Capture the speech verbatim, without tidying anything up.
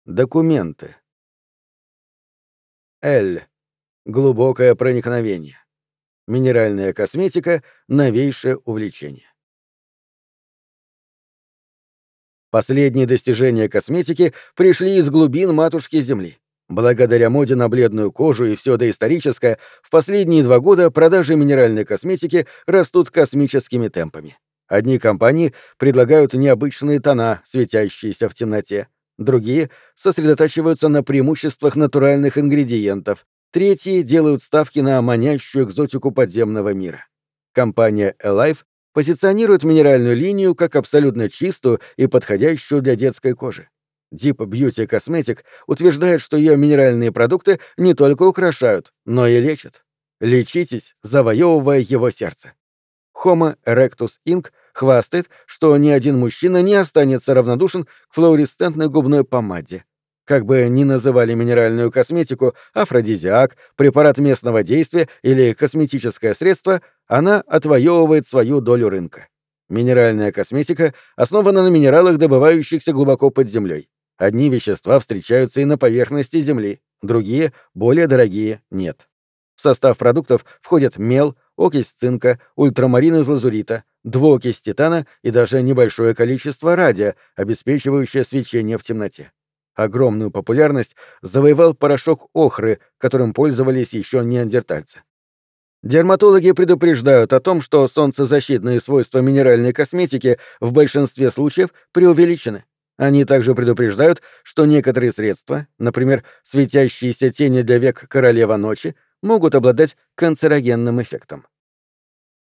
Документы. Л. Глубокое проникновение. Минеральная косметика — новейшее увлечение. Последние достижения косметики пришли из глубин матушки Земли. Благодаря моде на бледную кожу и все доисторическое, в последние два года продажи минеральной косметики растут космическими темпами. Одни компании предлагают необычные тона, светящиеся в темноте. Другие сосредотачиваются на преимуществах натуральных ингредиентов. Третьи делают ставки на манящую экзотику подземного мира. Компания Alive позиционирует минеральную линию как абсолютно чистую и подходящую для детской кожи. Deep Beauty Cosmetic утверждает, что ее минеральные продукты не только украшают, но и лечат. Лечитесь, завоевывая его сердце. Homo erectus инк хвастает, что ни один мужчина не останется равнодушен к флуоресцентной губной помаде. Как бы ни называли минеральную косметику афродизиак, препарат местного действия или косметическое средство, она отвоевывает свою долю рынка. Минеральная косметика основана на минералах, добывающихся глубоко под землей. Одни вещества встречаются и на поверхности Земли, другие, более дорогие, нет. В состав продуктов входят мел, окись цинка, ультрамарин из лазурита, двуокись титана и даже небольшое количество радия, обеспечивающее свечение в темноте. Огромную популярность завоевал порошок охры, которым пользовались еще неандертальцы. Дерматологи предупреждают о том, что солнцезащитные свойства минеральной косметики в большинстве случаев преувеличены. Они также предупреждают, что некоторые средства, например, светящиеся тени для век королева ночи, могут обладать канцерогенным эффектом.